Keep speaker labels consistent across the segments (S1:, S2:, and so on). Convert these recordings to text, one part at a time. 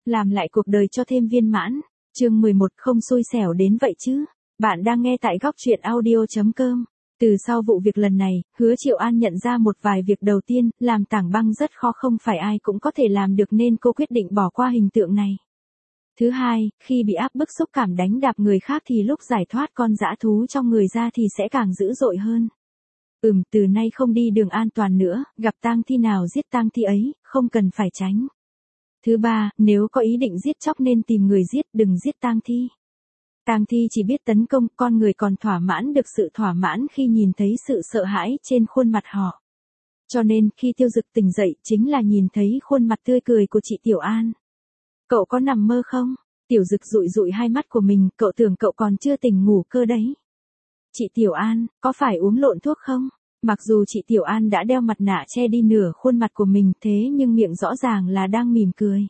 S1: Làm lại cuộc đời cho thêm viên mãn. Chương 11 không xui xẻo đến vậy chứ. Bạn đang nghe tại góc truyện audio.com. Từ sau vụ việc lần này, Hứa Triệu An nhận ra một vài việc. Đầu tiên, làm tảng băng rất khó, không phải ai cũng có thể làm được nên cô quyết định bỏ qua hình tượng này. Thứ hai, khi bị áp bức xúc cảm đánh đạp người khác thì lúc giải thoát con dã thú trong người ra thì sẽ càng dữ dội hơn. Từ nay không đi đường an toàn nữa, gặp tang thi nào giết tang thi ấy, không cần phải tránh. Thứ ba, nếu có ý định giết chóc nên tìm người giết, đừng giết tang thi. Tang thi chỉ biết tấn công, con người còn thỏa mãn được sự thỏa mãn khi nhìn thấy sự sợ hãi trên khuôn mặt họ. Cho nên, khi Tiêu Dực tỉnh dậy, chính là nhìn thấy khuôn mặt tươi cười của chị Tiểu An. Cậu có nằm mơ không? Tiểu Dực dụi dụi hai mắt của mình, cậu tưởng cậu còn chưa tỉnh ngủ cơ đấy. Chị Tiểu An, có phải uống lộn thuốc không? Mặc dù chị Tiểu An đã đeo mặt nạ che đi nửa khuôn mặt của mình thế nhưng miệng rõ ràng là đang mỉm cười.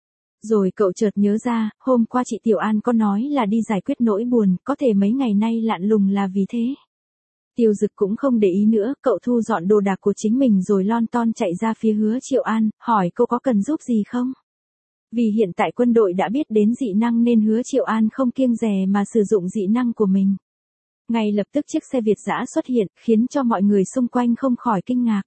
S1: Rồi cậu chợt nhớ ra, hôm qua chị Tiểu An có nói là đi giải quyết nỗi buồn, có thể mấy ngày nay lặn lùng là vì thế. Tiêu Dực cũng không để ý nữa, cậu thu dọn đồ đạc của chính mình rồi lon ton chạy ra phía Hứa Triệu An, hỏi cô có cần giúp gì không? Vì hiện tại quân đội đã biết đến dị năng nên Hứa Triệu An không kiêng dè mà sử dụng dị năng của mình. Ngay lập tức chiếc xe Việt dã xuất hiện, khiến cho mọi người xung quanh không khỏi kinh ngạc.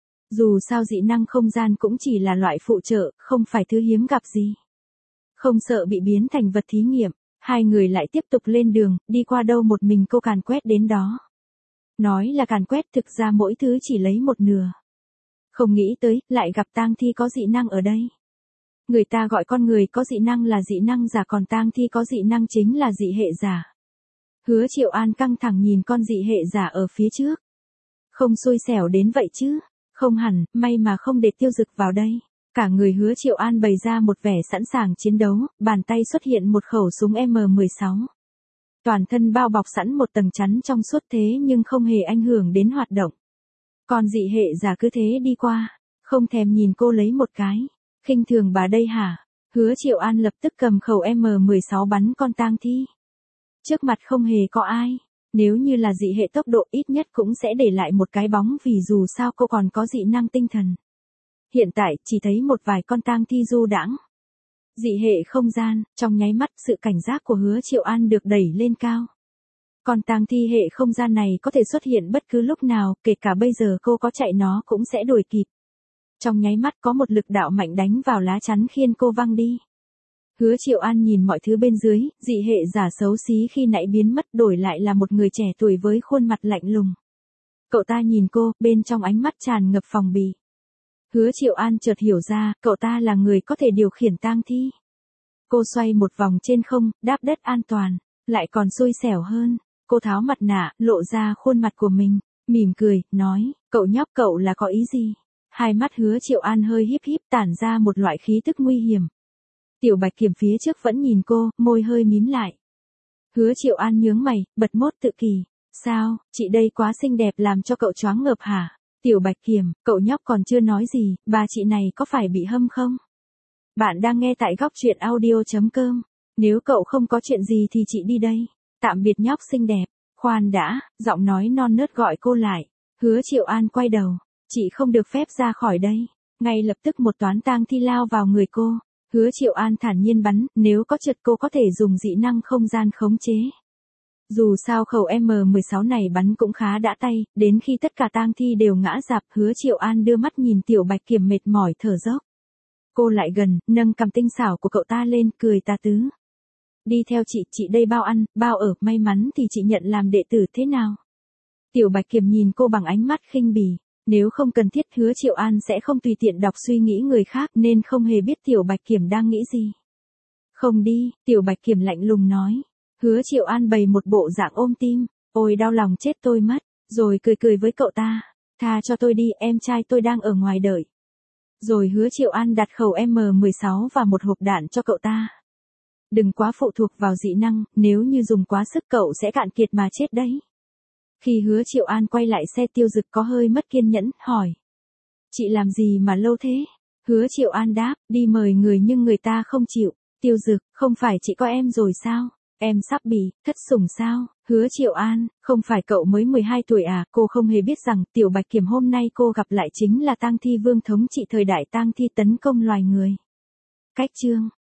S1: Dù sao dị năng không gian cũng chỉ là loại phụ trợ, không phải thứ hiếm gặp gì. Không sợ bị biến thành vật thí nghiệm, hai người lại tiếp tục lên đường, đi qua đâu một mình cô càn quét đến đó. Nói là càn quét, thực ra mỗi thứ chỉ lấy một nửa. Không nghĩ tới, lại gặp tang thi có dị năng ở đây. Người ta gọi con người có dị năng là dị năng giả, còn tang thi có dị năng chính là dị hệ giả. Hứa Triệu An căng thẳng nhìn con dị hệ giả ở phía trước. Không xui xẻo đến vậy chứ? Không hẳn, may mà không để Tiêu Dực vào đây. Cả người Hứa Triệu An bày ra một vẻ sẵn sàng chiến đấu, bàn tay xuất hiện một khẩu súng M16. Toàn thân bao bọc sẵn một tầng chắn trong suốt thế nhưng không hề ảnh hưởng đến hoạt động. Còn dị hệ giả cứ thế đi qua, không thèm nhìn cô lấy một cái. Khinh thường bà đây hả? Hứa Triệu An lập tức cầm khẩu M16 bắn con tang thi. Trước mặt không hề có ai. Nếu như là dị hệ tốc độ ít nhất cũng sẽ để lại một cái bóng vì dù sao cô còn có dị năng tinh thần. Hiện tại chỉ thấy một vài con tang thi du đãng. Dị hệ không gian, trong nháy mắt sự cảnh giác của Hứa Triệu An được đẩy lên cao. Con tang thi hệ không gian này có thể xuất hiện bất cứ lúc nào, kể cả bây giờ cô có chạy nó cũng sẽ đuổi kịp. Trong nháy mắt có một lực đạo mạnh đánh vào lá chắn khiến cô văng đi. Hứa Triệu An nhìn mọi thứ bên dưới, dị hệ giả xấu xí khi nãy biến mất đổi lại là một người trẻ tuổi với khuôn mặt lạnh lùng. Cậu ta nhìn cô, bên trong ánh mắt tràn ngập phòng bị. Hứa Triệu An chợt hiểu ra, cậu ta là người có thể điều khiển tang thi. Cô xoay một vòng trên không, đáp đất an toàn, lại còn xui xẻo hơn. Cô tháo mặt nạ, lộ ra khuôn mặt của mình, mỉm cười, nói, cậu nhóc cậu là có ý gì? Hai mắt Hứa Triệu An hơi híp híp tản ra một loại khí tức nguy hiểm. Tiểu Bạch Kiểm phía trước vẫn nhìn cô, môi hơi mím lại. Hứa Triệu An nhướng mày, bật mốt tự kỳ. Sao, chị đây quá xinh đẹp làm cho cậu choáng ngợp hả? Tiểu Bạch Kiểm, cậu nhóc còn chưa nói gì, bà chị này có phải bị hâm không? Bạn đang nghe tại góc truyện audio.com. Nếu cậu không có chuyện gì thì chị đi đây. Tạm biệt nhóc xinh đẹp. Khoan đã, giọng nói non nớt gọi cô lại. Hứa Triệu An quay đầu. Chị không được phép ra khỏi đây. Ngay lập tức một toán tang thi lao vào người cô. Hứa Triệu An thản nhiên bắn, nếu có trượt cô có thể dùng dị năng không gian khống chế. Dù sao khẩu M16 này bắn cũng khá đã tay, đến khi tất cả tang thi đều ngã rạp, Hứa Triệu An đưa mắt nhìn Tiểu Bạch Kiểm mệt mỏi thở dốc. Cô lại gần, nâng cằm tinh xảo của cậu ta lên, cười tà tứ. Đi theo chị đây bao ăn, bao ở, may mắn thì chị nhận làm đệ tử thế nào? Tiểu Bạch Kiểm nhìn cô bằng ánh mắt khinh bỉ. Nếu không cần thiết Hứa Triệu An sẽ không tùy tiện đọc suy nghĩ người khác nên không hề biết Tiểu Bạch Kiểm đang nghĩ gì. Không đi, Tiểu Bạch Kiểm lạnh lùng nói. Hứa Triệu An bày một bộ dạng ôm tim, ôi đau lòng chết tôi mất, rồi cười với cậu ta. Tha cho tôi đi, em trai tôi đang ở ngoài đợi. Rồi Hứa Triệu An đặt khẩu M16 và một hộp đạn cho cậu ta. Đừng quá phụ thuộc vào dị năng, nếu như dùng quá sức cậu sẽ cạn kiệt mà chết đấy. Khi Hứa Triệu An quay lại xe, Tiêu Dực có hơi mất kiên nhẫn, hỏi. Chị làm gì mà lâu thế? Hứa Triệu An đáp, đi mời người nhưng người ta không chịu. Tiêu Dực, không phải chị có em rồi sao? Em sắp bị thất sủng sao? Hứa Triệu An, không phải cậu mới 12 tuổi à? Cô không hề biết rằng Tiểu Bạch Kiểm hôm nay cô gặp lại chính là tang thi vương thống trị thời đại tang thi tấn công loài người. Cách chương